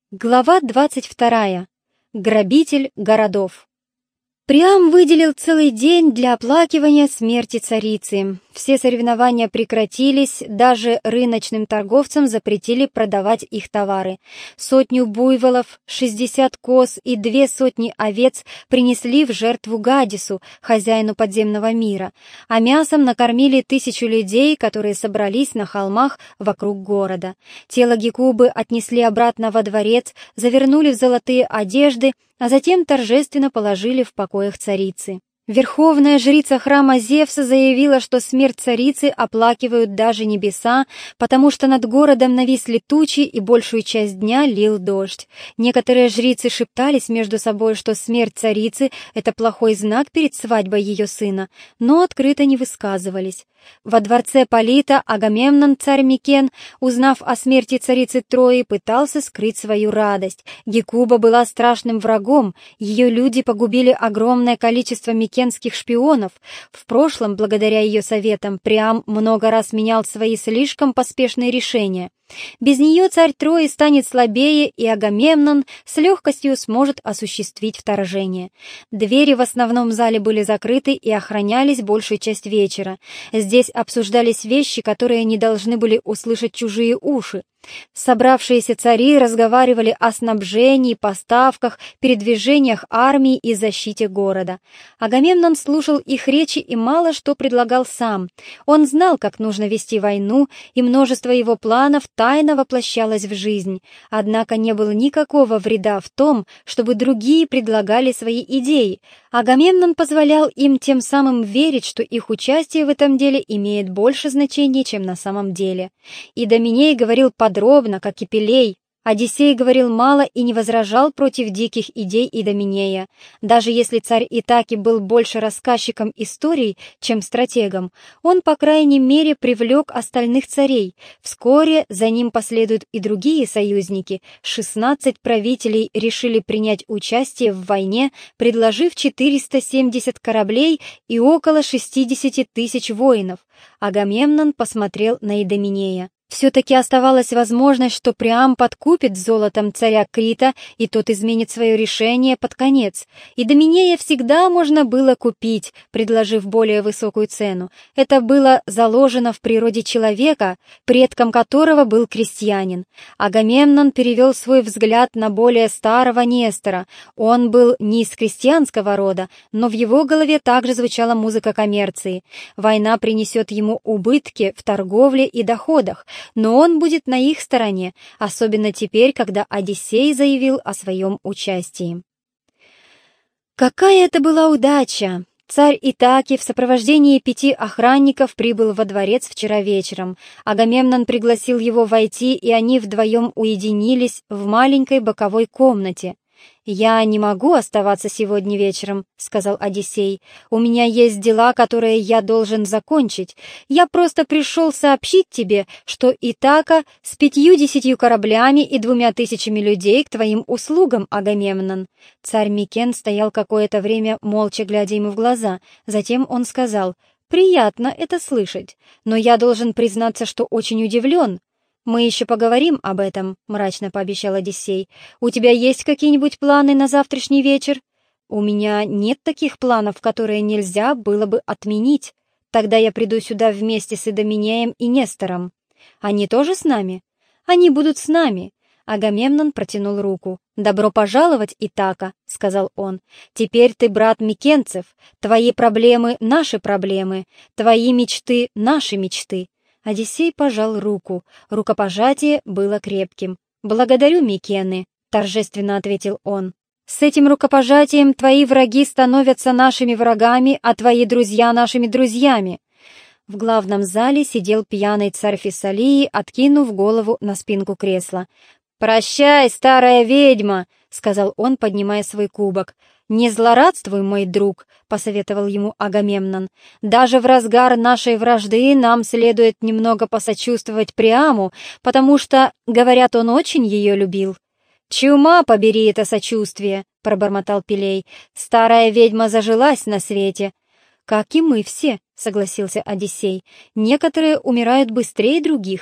Глава 22. Грабитель городов. Приам выделил целый день для оплакивания смерти царицы. Все соревнования прекратились, даже рыночным торговцам запретили продавать их товары. 100 буйволов, 60 коз и 200 овец принесли в жертву Гадису, хозяину подземного мира, а мясом накормили 1000 людей, которые собрались на холмах вокруг города. Тело Гекубы отнесли обратно во дворец, завернули в золотые одежды, а затем торжественно положили в покоях царицы. Верховная жрица храма Зевса заявила, что смерть царицы оплакивают даже небеса, потому что над городом нависли тучи и большую часть дня лил дождь. Некоторые жрицы шептались между собой, что смерть царицы — это плохой знак перед свадьбой ее сына, но открыто не высказывались. Во дворце Полита Агамемнон, царь Микен, узнав о смерти царицы Трои, пытался скрыть свою радость. Гекуба была страшным врагом, ее люди погубили огромное количество микенских шпионов. В прошлом, благодаря ее советам, Приам много раз менял свои слишком поспешные решения. Без нее царь Трои станет слабее, и Агамемнон с легкостью сможет осуществить вторжение. Двери в основном зале были закрыты и охранялись большую часть вечера. Здесь обсуждались вещи, которые не должны были услышать чужие уши. Собравшиеся цари разговаривали о снабжении, поставках, передвижениях армии и защите города. Агамемнон слушал их речи и мало что предлагал сам. Он знал, как нужно вести войну, и множество его планов тайно воплощалось в жизнь. Однако не было никакого вреда в том, чтобы другие предлагали свои идеи. Агамемнон позволял им тем самым верить, что их участие в этом деле имеет больше значения, чем на самом деле. Идоминей говорил подробно, как и Пелей. Одиссей говорил мало и не возражал против диких идей Идоминея. Даже если царь Итаки был больше рассказчиком историй, чем стратегом, он, по крайней мере, привлек остальных царей. Вскоре за ним последуют и другие союзники. 16 правителей решили принять участие в войне, предложив 470 кораблей и около 60 000 воинов. Агамемнон посмотрел на Идоминея. Все-таки оставалась возможность, что Приам подкупит золотом царя Крита, и тот изменит свое решение под конец. Идоминея всегда можно было купить, предложив более высокую цену. Это было заложено в природе человека, предком которого был крестьянин. Агамемнон перевел свой взгляд на более старого Нестора. Он был не из крестьянского рода, но в его голове также звучала музыка коммерции. Война принесет ему убытки в торговле и доходах, но он будет на их стороне, особенно теперь, когда Одиссей заявил о своем участии. Какая это была удача! Царь Итаки в сопровождении 5 охранников прибыл во дворец вчера вечером. Агамемнон пригласил его войти, и они вдвоем уединились в маленькой боковой комнате. «Я не могу оставаться сегодня вечером», — сказал Одиссей. «У меня есть дела, которые я должен закончить. Я просто пришел сообщить тебе, что Итака с 50 кораблями и 2000 людей к твоим услугам, Агамемнон». Царь Микен стоял какое-то время, молча глядя ему в глаза. Затем он сказал: «Приятно это слышать, но я должен признаться, что очень удивлен». «Мы еще поговорим об этом», — мрачно пообещал Одиссей. «У тебя есть какие-нибудь планы на завтрашний вечер?» «У меня нет таких планов, которые нельзя было бы отменить. Тогда я приду сюда вместе с Идоминеем и Нестором. Они тоже с нами?» «Они будут с нами». Агамемнон протянул руку. «Добро пожаловать, Итака», — сказал он. «Теперь ты брат микенцев. Твои проблемы — наши проблемы. Твои мечты — наши мечты». Одиссей пожал руку. Рукопожатие было крепким. «Благодарю, Микены», — торжественно ответил он. «С этим рукопожатием твои враги становятся нашими врагами, а твои друзья — нашими друзьями». В главном зале сидел пьяный царь Фессалии, откинув голову на спинку кресла. «Прощай, старая ведьма», — сказал он, поднимая свой кубок. «Не злорадствуй, мой друг», — посоветовал ему Агамемнон. «Даже в разгар нашей вражды нам следует немного посочувствовать Приаму, потому что, говорят, он очень ее любил». «Чума побери это сочувствие», — пробормотал Пелей. «Старая ведьма зажилась на свете». «Как и мы все», — согласился Одиссей. «Некоторые умирают быстрее других».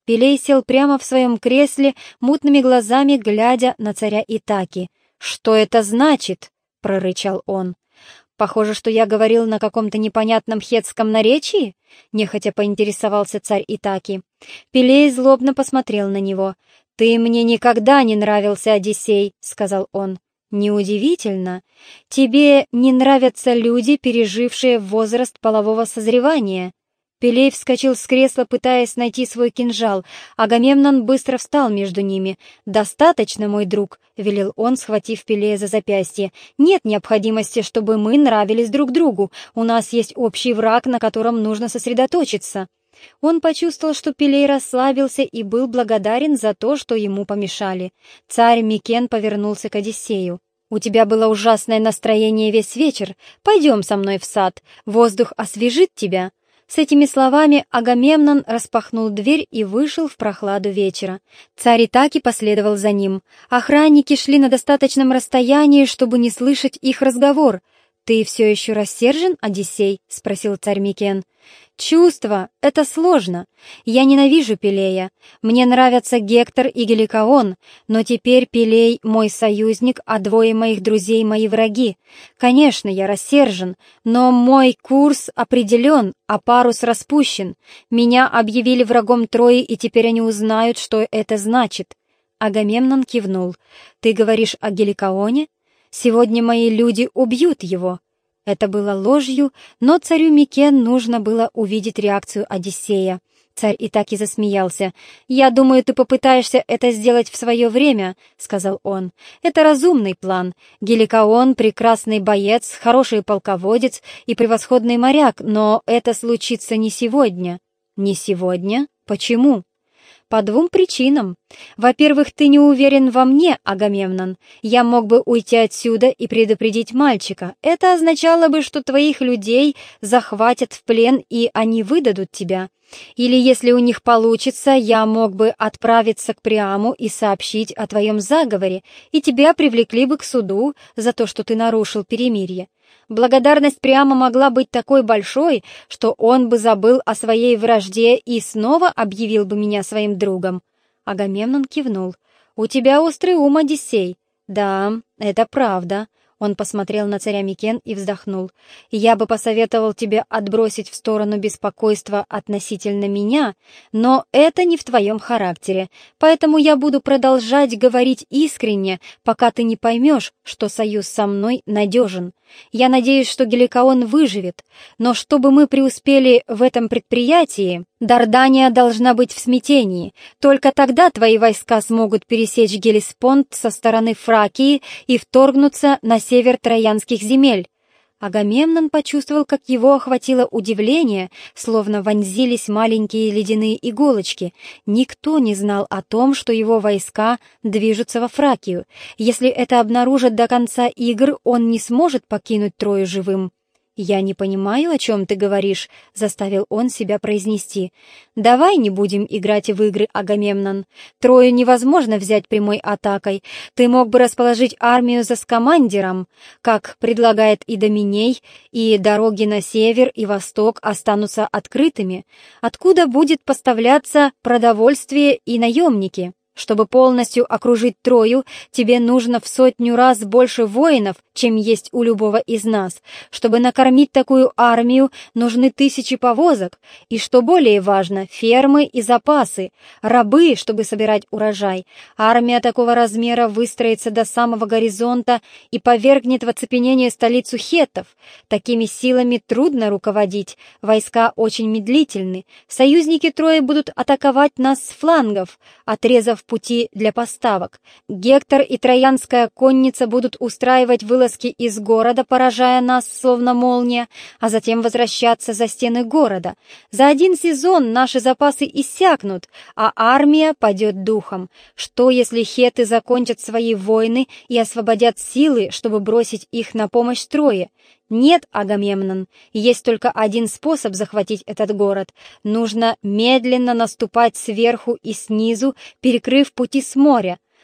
Пелей сел прямо в своем кресле, мутными глазами глядя на царя Итаки. «Что это значит?» — прорычал он. «Похоже, что я говорил на каком-то непонятном хетском наречии?» — нехотя поинтересовался царь Итаки. Пелей злобно посмотрел на него. «Ты мне никогда не нравился, Одиссей», — сказал он. «Неудивительно. Тебе не нравятся люди, пережившие возраст полового созревания». Пелей вскочил с кресла, пытаясь найти свой кинжал. Агамемнон быстро встал между ними. «Достаточно, мой друг», — велел он, схватив Пелея за запястье. «Нет необходимости, чтобы мы нравились друг другу. У нас есть общий враг, на котором нужно сосредоточиться». Он почувствовал, что Пелей расслабился и был благодарен за то, что ему помешали. Царь Микен повернулся к Одиссею. «У тебя было ужасное настроение весь вечер. Пойдем со мной в сад. Воздух освежит тебя». С этими словами Агамемнон распахнул дверь и вышел в прохладу вечера. Царь Итаки последовал за ним. Охранники шли на достаточном расстоянии, чтобы не слышать их разговор. «Ты все еще рассержен, Одиссей?» — спросил царь Микен. «Чувство — это сложно. Я ненавижу Пелея. Мне нравятся Гектор и Геликоон, но теперь Пелей — мой союзник, а двое моих друзей — мои враги. Конечно, я рассержен, но мой курс определен, а парус распущен. Меня объявили врагом Трои, и теперь они узнают, что это значит». Агамемнон кивнул. «Ты говоришь о Геликооне? Сегодня мои люди убьют его». Это было ложью, но царю Микен нужно было увидеть реакцию Одиссея. Царь Итаки засмеялся. «Я думаю, ты попытаешься это сделать в свое время», — сказал он. «Это разумный план. Геликоон — прекрасный боец, хороший полководец и превосходный моряк, но это случится не сегодня». «Не сегодня? Почему?» «По двум причинам. Во-первых, ты не уверен во мне, Агамемнон. Я мог бы уйти отсюда и предупредить мальчика. Это означало бы, что твоих людей захватят в плен, и они выдадут тебя. Или, если у них получится, я мог бы отправиться к Приаму и сообщить о твоем заговоре, и тебя привлекли бы к суду за то, что ты нарушил перемирие. Благодарность Приама могла быть такой большой, что он бы забыл о своей вражде и снова объявил бы меня своим другом». Агамемнон кивнул. «У тебя острый ум, Одиссей». «Да, это правда». Он посмотрел на царя Микен и вздохнул. «Я бы посоветовал тебе отбросить в сторону беспокойства относительно меня, но это не в твоем характере, поэтому я буду продолжать говорить искренне, пока ты не поймешь, что союз со мной надежен. Я надеюсь, что Геликоон выживет, но чтобы мы преуспели в этом предприятии, Дардания должна быть в смятении. Только тогда твои войска смогут пересечь Гелеспонд со стороны Фракии и вторгнуться на север Троянских земель». Агамемнон почувствовал, как его охватило удивление, словно вонзились маленькие ледяные иголочки. Никто не знал о том, что его войска движутся во Фракию. Если это обнаружат до конца игр, он не сможет покинуть Трою живым. «Я не понимаю, о чем ты говоришь», — заставил он себя произнести. «Давай не будем играть в игры, Агамемнон. Трою невозможно взять прямой атакой. Ты мог бы расположить армию за Скамандером, как предлагает Идоминей, и дороги на север и восток останутся открытыми, откуда будет поставляться продовольствие и наемники. Чтобы полностью окружить Трою, тебе нужно в 100 раз больше воинов, чем есть у любого из нас. Чтобы накормить такую армию, нужны 1000 повозок. И, что более важно, фермы и запасы, рабы, чтобы собирать урожай. Армия такого размера выстроится до самого горизонта и повергнет в оцепенение столицу хеттов. Такими силами трудно руководить, войска очень медлительны. Союзники Трои будут атаковать нас с флангов, отрезав пути для поставок. Гектор и троянская конница будут устраивать вылазки из города, поражая нас, словно молния, а затем возвращаться за стены города. За один сезон наши запасы иссякнут, а армия падет духом. Что, если хетты закончат свои войны и освободят силы, чтобы бросить их на помощь Трое? Нет, Агамемнон, есть только один способ захватить этот город. Нужно медленно наступать сверху и снизу, перекрыв пути с моря.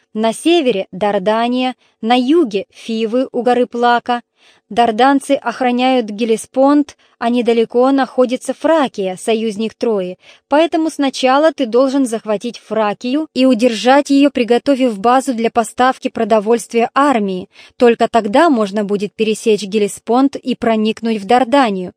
На севере – Дардания, на юге – Фивы у горы Плака. Дарданцы охраняют Геллеспонд, а недалеко находится Фракия, союзник Трои, поэтому сначала ты должен захватить Фракию и удержать ее, приготовив базу для поставки продовольствия армии. Только тогда можно будет пересечь Геллеспонд и проникнуть в Дарданию.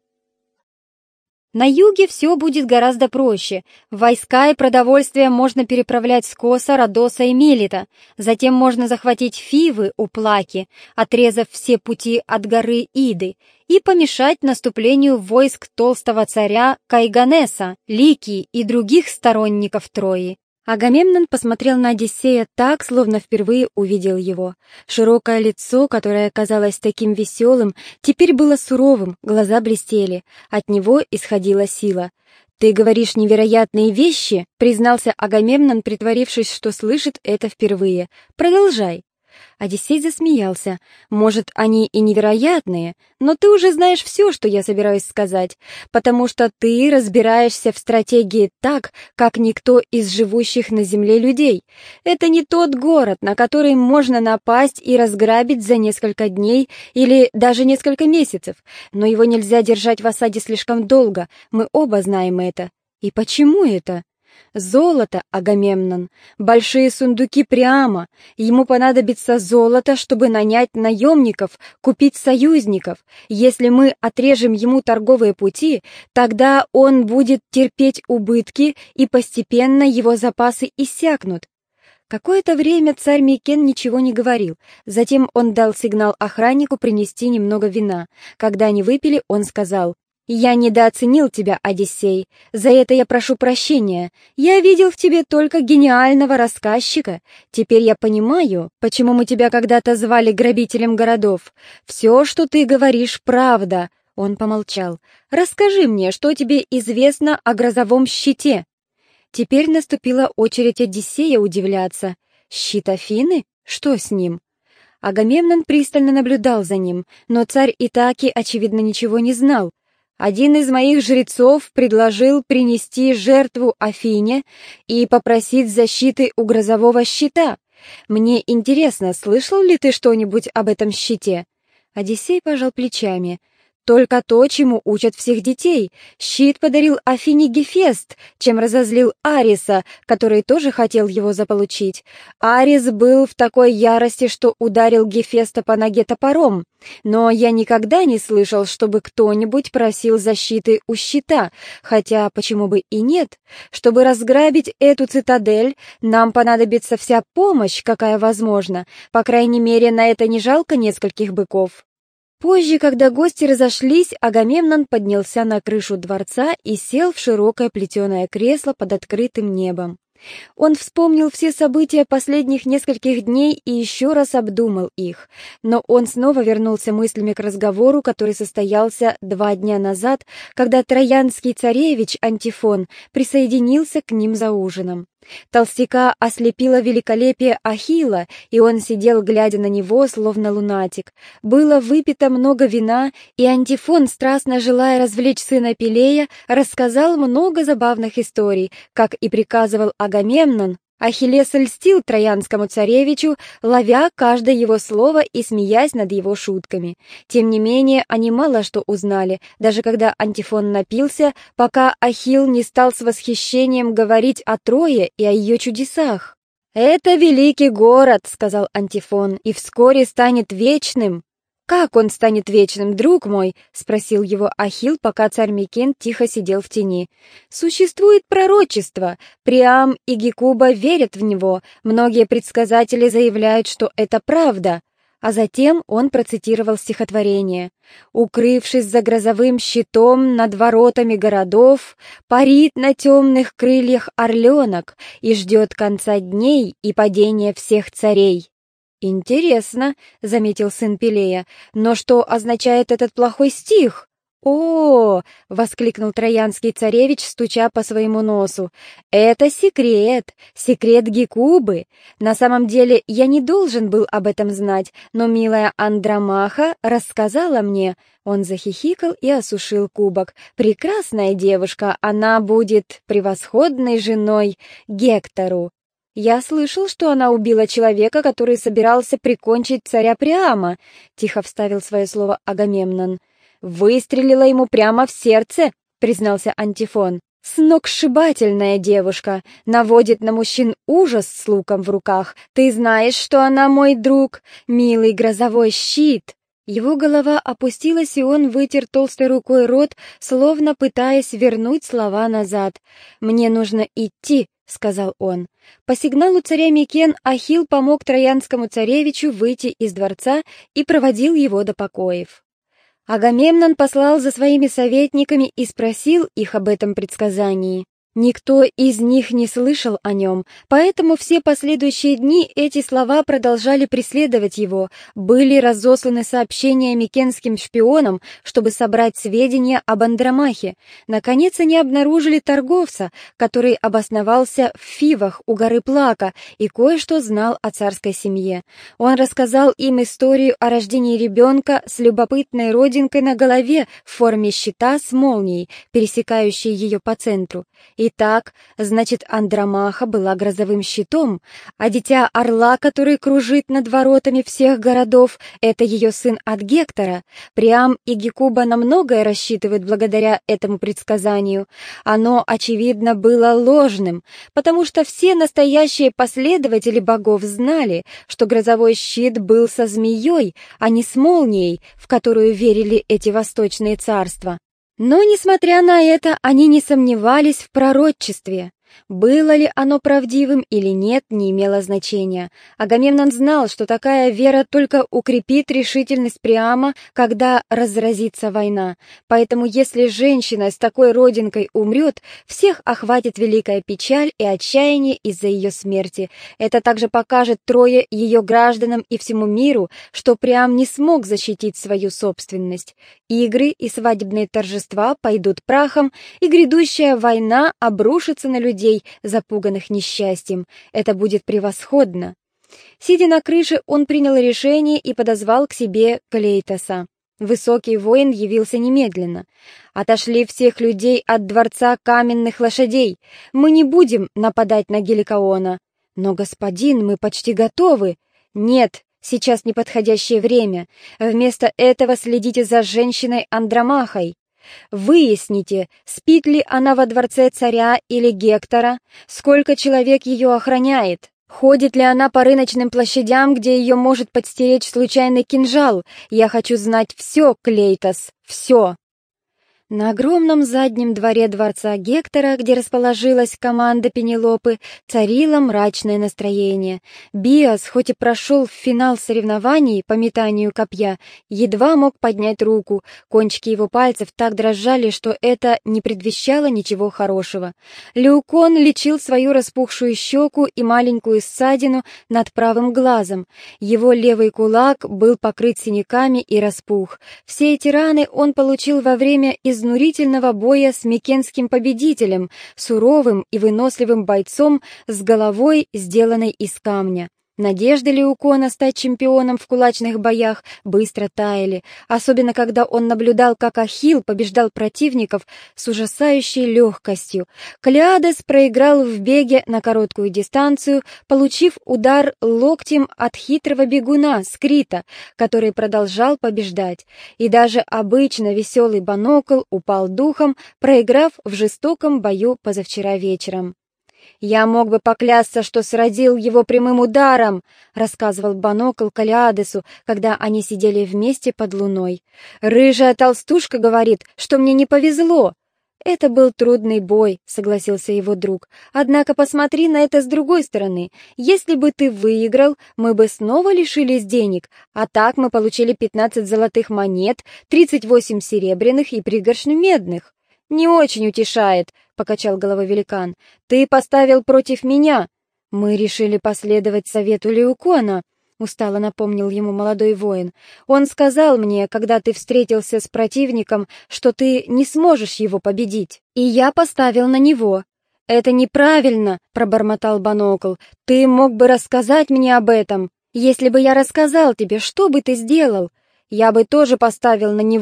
На юге все будет гораздо проще. Войска и продовольствие можно переправлять с Коса, Родоса и Мелита. Затем можно захватить Фивы у Плаки, отрезав все пути от горы Иды, и помешать наступлению войск толстого царя Кайганеса, Ликии и других сторонников Трои. Агамемнон посмотрел на Одиссея так, словно впервые увидел его. Широкое лицо, которое казалось таким веселым, теперь было суровым, глаза блестели, от него исходила сила. «Ты говоришь невероятные вещи», — признался Агамемнон, притворившись, что слышит это впервые. «Продолжай». Одиссей засмеялся. «Может, они и невероятные, но ты уже знаешь все, что я собираюсь сказать, потому что ты разбираешься в стратегии так, как никто из живущих на земле людей. Это не тот город, на который можно напасть и разграбить за несколько дней или даже несколько месяцев, но его нельзя держать в осаде слишком долго, мы оба знаем это. И почему это?» «Золото, Агамемнон, большие сундуки Приама. Ему понадобится золото, чтобы нанять наемников, купить союзников. Если мы отрежем ему торговые пути, тогда он будет терпеть убытки, и постепенно его запасы иссякнут». Какое-то время царь Микен ничего не говорил. Затем он дал сигнал охраннику принести немного вина. Когда они выпили, он сказал: «Я недооценил тебя, Одиссей. За это я прошу прощения. Я видел в тебе только гениального рассказчика. Теперь я понимаю, почему мы тебя когда-то звали грабителем городов. Все, что ты говоришь, правда». Он помолчал. «Расскажи мне, что тебе известно о грозовом щите». Теперь наступила очередь Одиссея удивляться. «Щит Афины? Что с ним?» Агамемнон пристально наблюдал за ним, но царь Итаки, очевидно, ничего не знал. «Один из моих жрецов предложил принести жертву Афине и попросить защиты у грозового щита. Мне интересно, слышал ли ты что-нибудь об этом щите?» Одиссей пожал плечами. «Только то, чему учат всех детей. Щит подарил Афине Гефест, чем разозлил Ариса, который тоже хотел его заполучить. Арис был в такой ярости, что ударил Гефеста по ноге топором. Но я никогда не слышал, чтобы кто-нибудь просил защиты у щита, хотя почему бы и нет? Чтобы разграбить эту цитадель, нам понадобится вся помощь, какая возможна. По крайней мере, на это не жалко нескольких быков». Позже, когда гости разошлись, Агамемнон поднялся на крышу дворца и сел в широкое плетеное кресло под открытым небом. Он вспомнил все события последних нескольких дней и еще раз обдумал их, но он снова вернулся мыслями к разговору, который состоялся 2 дня назад, когда троянский царевич Антифон присоединился к ним за ужином. Толстяка ослепило великолепие Ахилла, и он сидел, глядя на него, словно лунатик. Было выпито много вина, и Антифон, страстно желая развлечь сына Пелея, рассказал много забавных историй, как и приказывал Агамемнон. Ахиллес льстил троянскому царевичу, ловя каждое его слово и смеясь над его шутками. Тем не менее, они мало что узнали, даже когда Антифон напился, пока Ахилл не стал с восхищением говорить о Трое и о ее чудесах. «Это великий город», — сказал Антифон, — «и вскоре станет вечным». «Как он станет вечным, друг мой?» — спросил его Ахилл, пока царь Микен тихо сидел в тени. «Существует пророчество. Приам и Гекуба верят в него. Многие предсказатели заявляют, что это правда». А затем он процитировал стихотворение. «Укрывшись за грозовым щитом над воротами городов, парит на темных крыльях орленок и ждет конца дней и падения всех царей». «Интересно», — заметил сын Пелея, — «но что означает этот плохой стих?» «О!» — воскликнул троянский царевич, стуча по своему носу. «Это секрет, секрет Гекубы. На самом деле я не должен был об этом знать, но милая Андромаха рассказала мне». Он захихикал и осушил кубок. «Прекрасная девушка, она будет превосходной женой Гектору». «Я слышал, что она убила человека, который собирался прикончить царя Приама», — тихо вставил свое слово Агамемнон. «Выстрелила ему прямо в сердце», — признался Антифон. «Сногсшибательная девушка, наводит на мужчин ужас с луком в руках. Ты знаешь, что она мой друг, милый грозовой щит». Его голова опустилась, и он вытер толстой рукой рот, словно пытаясь вернуть слова назад. «Мне нужно идти», — сказал он. По сигналу царя Микен Ахилл помог троянскому царевичу выйти из дворца и проводил его до покоев. Агамемнон послал за своими советниками и спросил их об этом предсказании. Никто из них не слышал о нем, поэтому все последующие дни эти слова продолжали преследовать его. Были разосланы сообщения микенским шпионам, чтобы собрать сведения об Андромахе. Наконец они обнаружили торговца, который обосновался в Фивах у горы Плака и кое-что знал о царской семье. Он рассказал им историю о рождении ребенка с любопытной родинкой на голове в форме щита с молнией, пересекающей ее по центру. Итак, значит, Андромаха была грозовым щитом, а дитя орла, который кружит над воротами всех городов, это ее сын от Гектора. Приам и Гекуба на многое рассчитывают благодаря этому предсказанию. Оно, очевидно, было ложным, потому что все настоящие последователи богов знали, что грозовой щит был со змеей, а не с молнией, в которую верили эти восточные царства. Но, несмотря на это, они не сомневались в пророчестве. Было ли оно правдивым или нет, не имело значения. Агамемнон знал, что такая вера только укрепит решительность Приама, когда разразится война. Поэтому, если женщина с такой родинкой умрет, всех охватит великая печаль и отчаяние из-за ее смерти. Это также покажет Трое, ее гражданам и всему миру, что Приам не смог защитить свою собственность. Игры и свадебные торжества пойдут прахом, и грядущая война обрушится на людей, запуганных несчастьем. Это будет превосходно. Сидя на крыше, он принял решение и подозвал к себе Клейтоса. Высокий воин явился немедленно. «Отошли всех людей от дворца каменных лошадей. Мы не будем нападать на Геликоона». «Но, господин, мы почти готовы». «Нет, сейчас неподходящее время. Вместо этого следите за женщиной Андромахой. Выясните, спит ли она во дворце царя или Гектора, сколько человек ее охраняет, ходит ли она по рыночным площадям, где ее может подстеречь случайный кинжал. Я хочу знать все, Клейтос, все». На огромном заднем дворе дворца Гектора, где расположилась команда Пенелопы, царило мрачное настроение. Биас, хоть и прошел в финал соревнований по метанию копья, едва мог поднять руку. Кончики его пальцев так дрожали, что это не предвещало ничего хорошего. Леукон лечил свою распухшую щеку и маленькую ссадину над правым глазом. Его левый кулак был покрыт синяками и распух. Все эти раны он получил во время изнурительного боя с микенским победителем, суровым и выносливым бойцом с головой, сделанной из камня. Надежды Леукона стать чемпионом в кулачных боях быстро таяли, особенно когда он наблюдал, как Ахилл побеждал противников с ужасающей легкостью. Клеадес проиграл в беге на короткую дистанцию, получив удар локтем от хитрого бегуна Скрита, который продолжал побеждать. И даже обычно веселый Банокл упал духом, проиграв в жестоком бою позавчера вечером. «Я мог бы поклясться, что сразил его прямым ударом», — рассказывал Банокл Калиадесу, когда они сидели вместе под луной. «Рыжая толстушка говорит, что мне не повезло». «Это был трудный бой», — согласился его друг. «Однако посмотри на это с другой стороны. Если бы ты выиграл, мы бы снова лишились денег, а так мы получили 15 золотых монет, 38 серебряных и пригоршню медных». «Не очень утешает», — покачал головой великан. «Ты поставил против меня». «Мы решили последовать совету Леукона», — устало напомнил ему молодой воин. «Он сказал мне, когда ты встретился с противником, что ты не сможешь его победить. И я поставил на него». «Это неправильно», — пробормотал Банокл. «Ты мог бы рассказать мне об этом. Если бы я рассказал тебе, что бы ты сделал?» «Я бы тоже поставил на него», —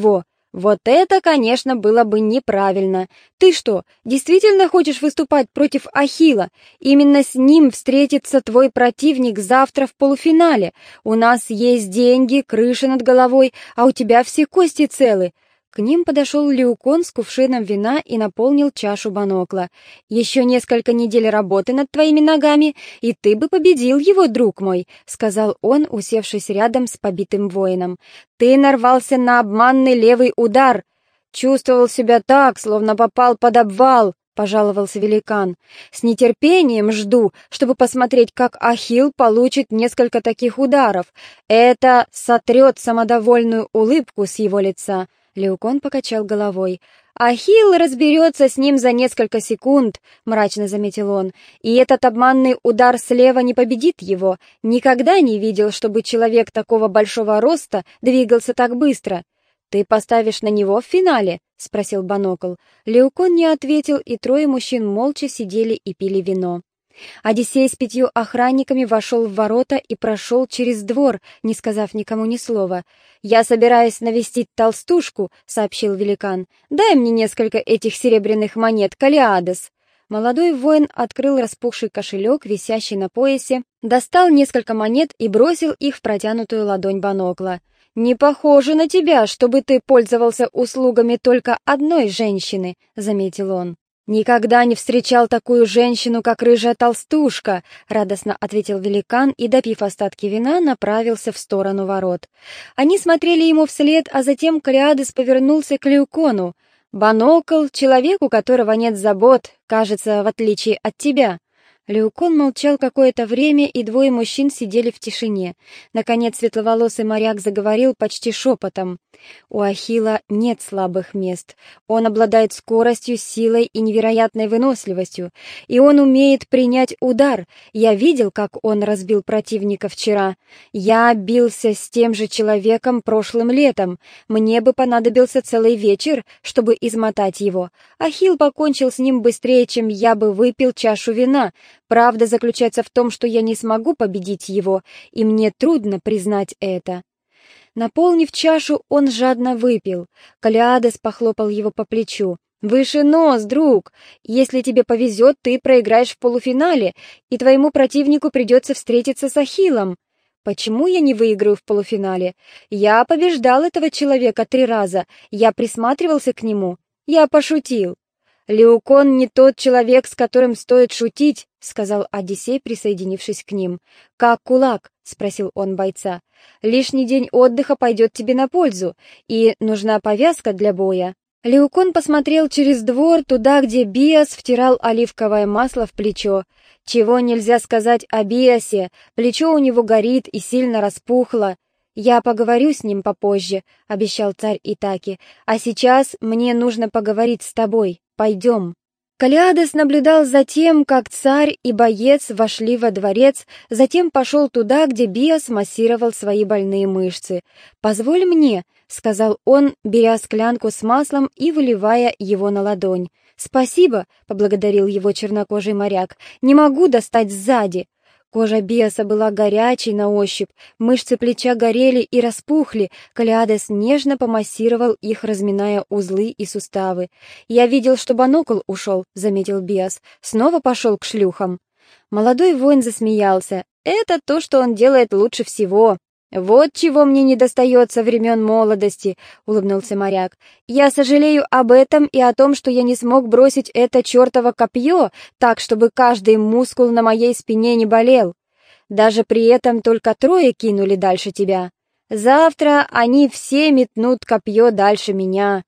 Вот это, конечно, было бы неправильно. Ты что, действительно хочешь выступать против Ахилла? Именно с ним встретится твой противник завтра в полуфинале. У нас есть деньги, крыша над головой, а у тебя все кости целы. К ним подошел Леукон с кувшином вина и наполнил чашу Банокла. «Еще несколько недель работы над твоими ногами, и ты бы победил его, друг мой», — сказал он, усевшись рядом с побитым воином. «Ты нарвался на обманный левый удар. Чувствовал себя так, словно попал под обвал», — пожаловался великан. «С нетерпением жду, чтобы посмотреть, как Ахилл получит несколько таких ударов. Это сотрет самодовольную улыбку с его лица». Леукон покачал головой. «Ахилл разберется с ним за несколько секунд», — мрачно заметил он, «и этот обманный удар слева не победит его. Никогда не видел, чтобы человек такого большого роста двигался так быстро». «Ты поставишь на него в финале?» — спросил Банокл. Леукон не ответил, и трое мужчин молча сидели и пили вино. Одиссей с 5 охранниками вошел в ворота и прошел через двор, не сказав никому ни слова. «Я собираюсь навестить толстушку», — сообщил великан. «Дай мне несколько этих серебряных монет, Калиадес». Молодой воин открыл распухший кошелек, висящий на поясе, достал несколько монет и бросил их в протянутую ладонь Банокла. «Не похоже на тебя, чтобы ты пользовался услугами только одной женщины», — заметил он. «Никогда не встречал такую женщину, как рыжая толстушка», — радостно ответил великан и, допив остатки вина, направился в сторону ворот. Они смотрели ему вслед, а затем Калиадес повернулся к Леукону. «Банокл — человек, у которого нет забот, кажется, в отличие от тебя». Леукон молчал какое-то время, и двое мужчин сидели в тишине. Наконец светловолосый моряк заговорил почти шепотом. «У Ахилла нет слабых мест. Он обладает скоростью, силой и невероятной выносливостью. И он умеет принять удар. Я видел, как он разбил противника вчера. Я бился с тем же человеком прошлым летом. Мне бы понадобился целый вечер, чтобы измотать его. Ахилл покончил с ним быстрее, чем я бы выпил чашу вина. Правда заключается в том, что я не смогу победить его, и мне трудно признать это». Наполнив чашу, он жадно выпил. Калиадес похлопал его по плечу. «Выше нос, друг! Если тебе повезет, ты проиграешь в полуфинале, и твоему противнику придется встретиться с Ахиллом». «Почему я не выиграю в полуфинале? Я побеждал этого человека 3 раза, я присматривался к нему. Я пошутил». «Леукон не тот человек, с которым стоит шутить», — сказал Одиссей, присоединившись к ним. «Как кулак?» — спросил он бойца. «Лишний день отдыха пойдет тебе на пользу, и нужна повязка для боя». Леукон посмотрел через двор, туда, где Биас втирал оливковое масло в плечо. Чего нельзя сказать о Биасе, плечо у него горит и сильно распухло. «Я поговорю с ним попозже», — обещал царь Итаки, «а сейчас мне нужно поговорить с тобой. Пойдем». Калиадес наблюдал за тем, как царь и боец вошли во дворец, затем пошел туда, где Биас массировал свои больные мышцы. «Позволь мне», — сказал он, беря склянку с маслом и выливая его на ладонь. «Спасибо», — поблагодарил его чернокожий моряк, — «не могу достать сзади». Кожа Биаса была горячей на ощупь, мышцы плеча горели и распухли, Калиадес нежно помассировал их, разминая узлы и суставы. «Я видел, что Банокл ушел», — заметил Биас, — «снова пошел к шлюхам». Молодой воин засмеялся. «Это то, что он делает лучше всего». «Вот чего мне недостает со времен молодости», — улыбнулся моряк. «Я сожалею об этом и о том, что я не смог бросить это чертово копье так, чтобы каждый мускул на моей спине не болел. Даже при этом только 3 кинули дальше тебя. Завтра они все метнут копье дальше меня».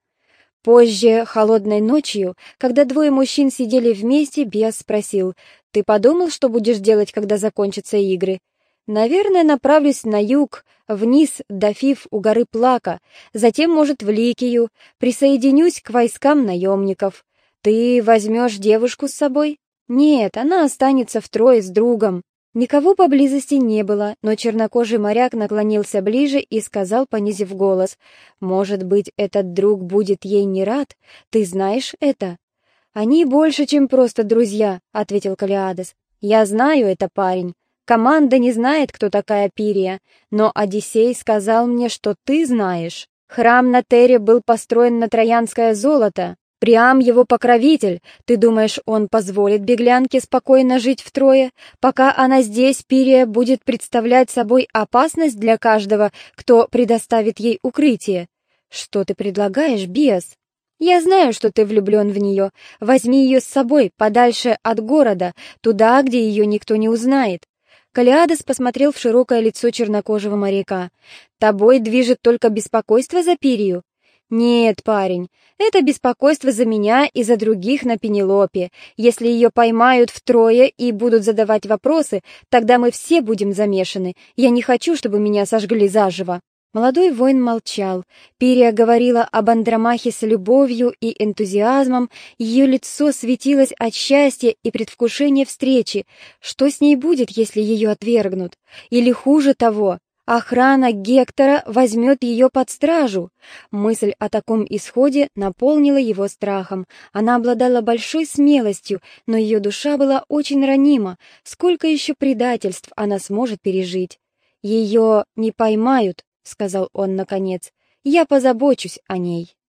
Позже, холодной ночью, когда 2 мужчин сидели вместе, Биас спросил: «Ты подумал, что будешь делать, когда закончатся игры?» «Наверное, направлюсь на юг, вниз до Фив у горы Плака, затем, может, в Ликию, присоединюсь к войскам наемников. Ты возьмешь девушку с собой?» «Нет, она останется втрое с другом». Никого поблизости не было, но чернокожий моряк наклонился ближе и сказал, понизив голос: «Может быть, этот друг будет ей не рад? Ты знаешь это?» «Они больше, чем просто друзья», — ответил Калиадес. «Я знаю это, парень. Команда не знает, кто такая Пирия, но Одиссей сказал мне, что ты знаешь». Храм на Терре был построен на троянское золото. Приам его покровитель. Ты думаешь, он позволит беглянке спокойно жить в Трое, пока она здесь, Пирия, будет представлять собой опасность для каждого, кто предоставит ей укрытие? Что ты предлагаешь, бес? Я знаю, что ты влюблен в нее. Возьми ее с собой, подальше от города, туда, где ее никто не узнает. Калиадес посмотрел в широкое лицо чернокожего моряка. «Тобой движет только беспокойство за Пирию?» «Нет, парень, это беспокойство за меня и за других на Пенелопе. Если ее поймают втрое и будут задавать вопросы, тогда мы все будем замешаны. Я не хочу, чтобы меня сожгли заживо». Молодой воин молчал. Пирия говорила об Андромахе с любовью и энтузиазмом, ее лицо светилось от счастья и предвкушения встречи. Что с ней будет, если ее отвергнут? Или хуже того, охрана Гектора возьмет ее под стражу? Мысль о таком исходе наполнила его страхом. Она обладала большой смелостью, но ее душа была очень ранима. Сколько еще предательств она сможет пережить? «Ее не поймают», — сказал он наконец. «Я позабочусь о ней».